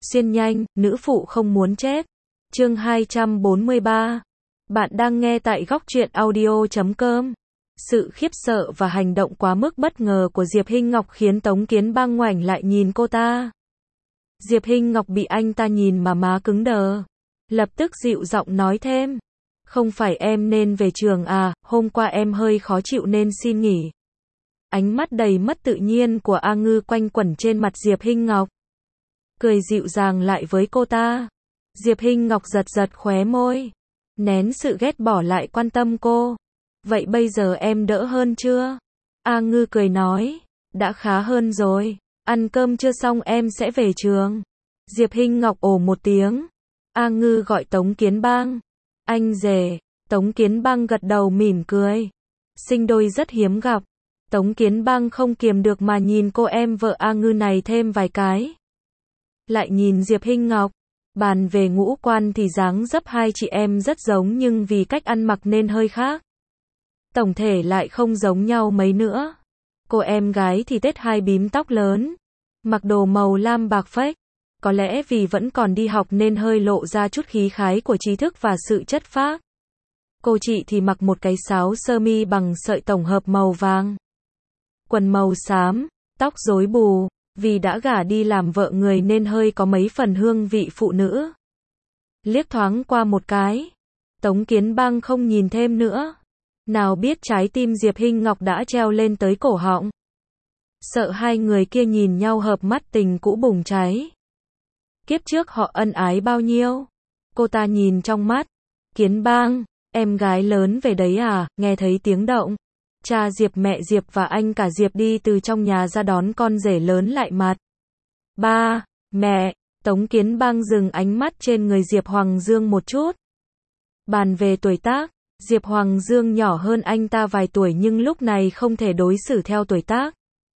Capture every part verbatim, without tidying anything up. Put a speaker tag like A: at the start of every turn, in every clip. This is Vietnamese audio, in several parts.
A: Xuyên nhanh, nữ phụ không muốn chết. Chương hai trăm bốn mươi ba. Bạn đang nghe tại góc truyện audio chấm com. Sự khiếp sợ và hành động quá mức bất ngờ của Diệp Hinh Ngọc khiến Tống Kiến Bang ngoảnh lại nhìn cô ta. Diệp Hinh Ngọc bị anh ta nhìn mà má cứng đờ. Lập tức dịu giọng nói thêm. Không phải em nên về trường à, hôm qua em hơi khó chịu nên xin nghỉ. Ánh mắt đầy mất tự nhiên của A Ngư quanh quẩn trên mặt Diệp Hinh Ngọc. Cười dịu dàng lại với cô ta. Diệp Hinh Ngọc giật giật khóe môi. Nén sự ghét bỏ lại quan tâm cô. Vậy bây giờ em đỡ hơn chưa? A Ngư cười nói. Đã khá hơn rồi. Ăn cơm chưa xong em sẽ về trường. Diệp Hinh Ngọc ồ một tiếng. A Ngư gọi Tống Kiến Bang. Anh rể. Tống Kiến Bang gật đầu mỉm cười. Sinh đôi rất hiếm gặp. Tống Kiến Bang không kiềm được mà nhìn cô em vợ A Ngư này thêm vài cái. Lại nhìn Diệp Hinh Ngọc. Bàn về ngũ quan thì dáng dấp hai chị em rất giống nhưng vì cách ăn mặc nên hơi khác. Tổng thể lại không giống nhau mấy nữa. Cô em gái thì tết hai bím tóc lớn. Mặc đồ màu lam bạc phách. Có lẽ vì vẫn còn đi học nên hơi lộ ra chút khí khái của trí thức và sự chất phác. Cô chị thì mặc một cái sáo sơ mi bằng sợi tổng hợp màu vàng. Quần màu xám, tóc rối bù. Vì đã gả đi làm vợ người nên hơi có mấy phần hương vị phụ nữ. Liếc thoáng qua một cái. Tống Kiến Bang không nhìn thêm nữa. Nào biết trái tim Diệp Hinh Ngọc đã treo lên tới cổ họng. Sợ hai người kia nhìn nhau hợp mắt tình cũ bùng cháy. Kiếp trước họ ân ái bao nhiêu. Cô ta nhìn trong mắt. Kiến Bang, em gái lớn về đấy à, nghe thấy tiếng động. Cha Diệp, mẹ Diệp và anh cả Diệp đi từ trong nhà ra đón con rể lớn lại mặt. Ba, mẹ, Tống Kiến Bang dừng ánh mắt trên người Diệp Hoàng Dương một chút. Bàn về tuổi tác, Diệp Hoàng Dương nhỏ hơn anh ta vài tuổi nhưng lúc này không thể đối xử theo tuổi tác.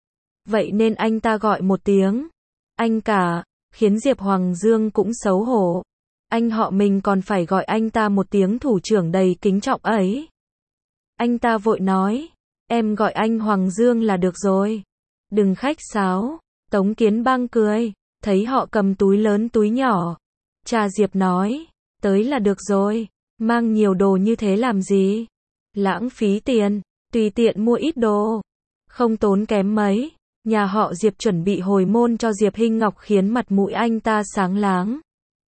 A: Vậy nên anh ta gọi một tiếng. Anh cả, khiến Diệp Hoàng Dương cũng xấu hổ. Anh họ mình còn phải gọi anh ta một tiếng thủ trưởng đầy kính trọng ấy. Anh ta vội nói. Em gọi anh Hoàng Dương là được rồi. Đừng khách sáo. Tống Kiến Bang cười. Thấy họ cầm túi lớn túi nhỏ. Cha Diệp nói. Tới là được rồi. Mang nhiều đồ như thế làm gì? Lãng phí tiền. Tùy tiện mua ít đồ. Không tốn kém mấy. Nhà họ Diệp chuẩn bị hồi môn cho Diệp Hinh Ngọc khiến mặt mũi anh ta sáng láng.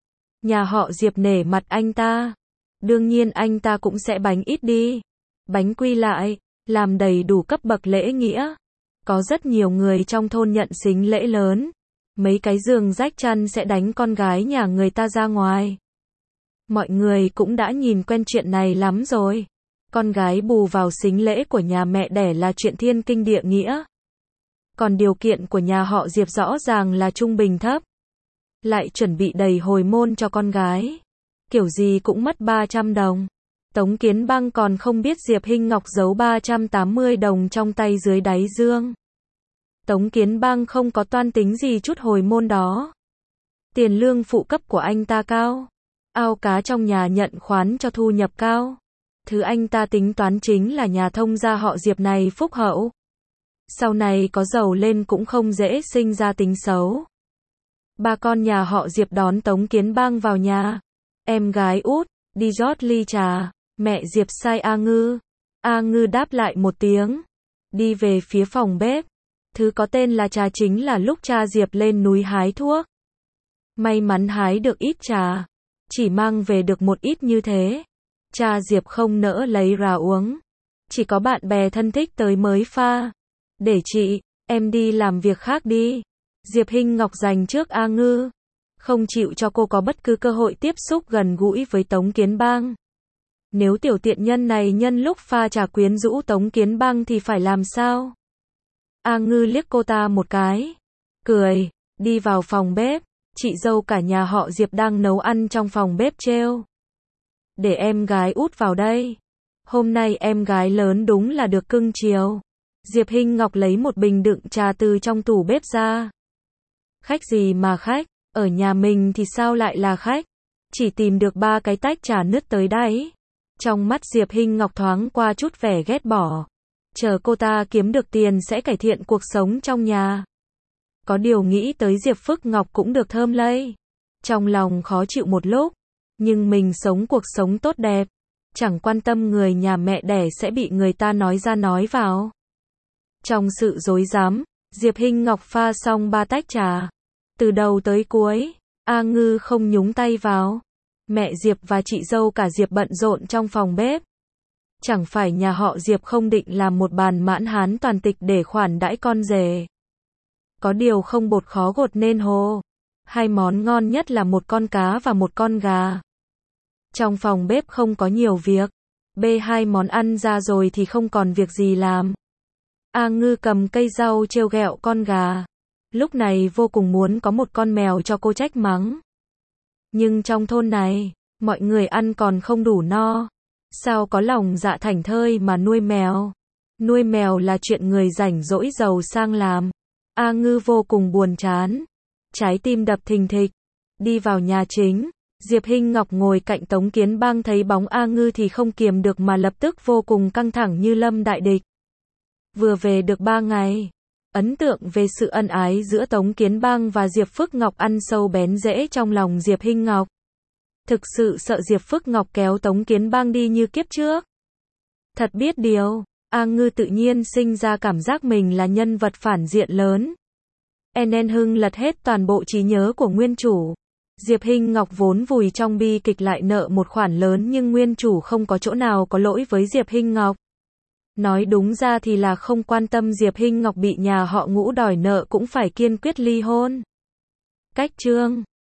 A: Nhà họ Diệp nể mặt anh ta. Đương nhiên anh ta cũng sẽ bánh ít đi. Bánh quy lại. Làm đầy đủ cấp bậc lễ nghĩa. Có rất nhiều người trong thôn nhận sính lễ lớn. Mấy cái giường rách chăn sẽ đánh con gái nhà người ta ra ngoài. Mọi người cũng đã nhìn quen chuyện này lắm rồi. Con gái bù vào sính lễ của nhà mẹ đẻ là chuyện thiên kinh địa nghĩa. Còn điều kiện của nhà họ Diệp rõ ràng là trung bình thấp. Lại chuẩn bị đầy hồi môn cho con gái. Kiểu gì cũng mất ba trăm đồng. Tống Kiến Bang còn không biết Diệp Hinh Ngọc giấu ba trăm tám mươi đồng trong tay dưới đáy dương. Tống Kiến Bang không có toan tính gì chút hồi môn đó. Tiền lương phụ cấp của anh ta cao. Ao cá trong nhà nhận khoán cho thu nhập cao. Thứ anh ta tính toán chính là nhà thông gia họ Diệp này phúc hậu. Sau này có giàu lên cũng không dễ sinh ra tính xấu. Ba con nhà họ Diệp đón Tống Kiến Bang vào nhà. Em gái út, đi rót ly trà. Mẹ Diệp sai A Ngư. A Ngư đáp lại một tiếng. Đi về phía phòng bếp. Thứ có tên là trà chính là lúc cha Diệp lên núi hái thuốc. May mắn hái được ít trà. Chỉ mang về được một ít như thế. Cha Diệp không nỡ lấy ra uống. Chỉ có bạn bè thân thích tới mới pha. Để chị, em đi làm việc khác đi. Diệp Hinh Ngọc dành trước A Ngư. Không chịu cho cô có bất cứ cơ hội tiếp xúc gần gũi với Tống Kiến Bang. Nếu tiểu tiện nhân này nhân lúc pha trà quyến rũ Tống Kiến Bang thì phải làm sao? A Ngư liếc cô ta một cái. Cười, đi vào phòng bếp. Chị dâu cả nhà họ Diệp đang nấu ăn trong phòng bếp trêu. Để em gái út vào đây. Hôm nay em gái lớn đúng là được cưng chiều. Diệp Hinh Ngọc lấy một bình đựng trà từ trong tủ bếp ra. Khách gì mà khách, ở nhà mình thì sao lại là khách? Chỉ tìm được ba cái tách trà nứt tới đáy. Trong mắt Diệp Hinh Ngọc thoáng qua chút vẻ ghét bỏ. Chờ cô ta kiếm được tiền sẽ cải thiện cuộc sống trong nhà. Có điều nghĩ tới Diệp Phước Ngọc cũng được thơm lây. Trong lòng khó chịu một lúc, nhưng mình sống cuộc sống tốt đẹp, chẳng quan tâm người nhà mẹ đẻ sẽ bị người ta nói ra nói vào. Trong sự rối rắm, Diệp Hinh Ngọc pha xong ba tách trà. Từ đầu tới cuối, A Ngư không nhúng tay vào. Mẹ Diệp và chị dâu cả Diệp bận rộn trong phòng bếp. Chẳng phải nhà họ Diệp không định làm một bàn mãn hán toàn tịch để khoản đãi con rể. Có điều không bột khó gột nên hồ. Hai món ngon nhất là một con cá và một con gà. Trong phòng bếp không có nhiều việc. Bê hai món ăn ra rồi thì không còn việc gì làm. A Ngư cầm cây rau trêu ghẹo con gà. Lúc này vô cùng muốn có một con mèo cho cô trách mắng. Nhưng trong thôn này, mọi người ăn còn không đủ no. Sao có lòng dạ thảnh thơi mà nuôi mèo? Nuôi mèo là chuyện người rảnh rỗi giàu sang làm. A Ngư vô cùng buồn chán. Trái tim đập thình thịch. Đi vào nhà chính. Diệp Hinh Ngọc ngồi cạnh Tống Kiến Bang thấy bóng A Ngư thì không kiềm được mà lập tức vô cùng căng thẳng như lâm đại địch. Vừa về được ba ngày. Ấn tượng về sự ân ái giữa Tống Kiến Bang và Diệp Phước Ngọc ăn sâu bén rễ trong lòng Diệp Hinh Ngọc. Thực sự sợ Diệp Phước Ngọc kéo Tống Kiến Bang đi như kiếp trước. Thật biết điều, A Ngư tự nhiên sinh ra cảm giác mình là nhân vật phản diện lớn. En Hưng lật hết toàn bộ trí nhớ của nguyên chủ. Diệp Hinh Ngọc vốn vùi trong bi kịch lại nợ một khoản lớn nhưng nguyên chủ không có chỗ nào có lỗi với Diệp Hinh Ngọc. Nói đúng ra thì là không quan tâm Diệp Hinh Ngọc bị nhà họ Ngũ đòi nợ cũng phải kiên quyết ly hôn. Cách chương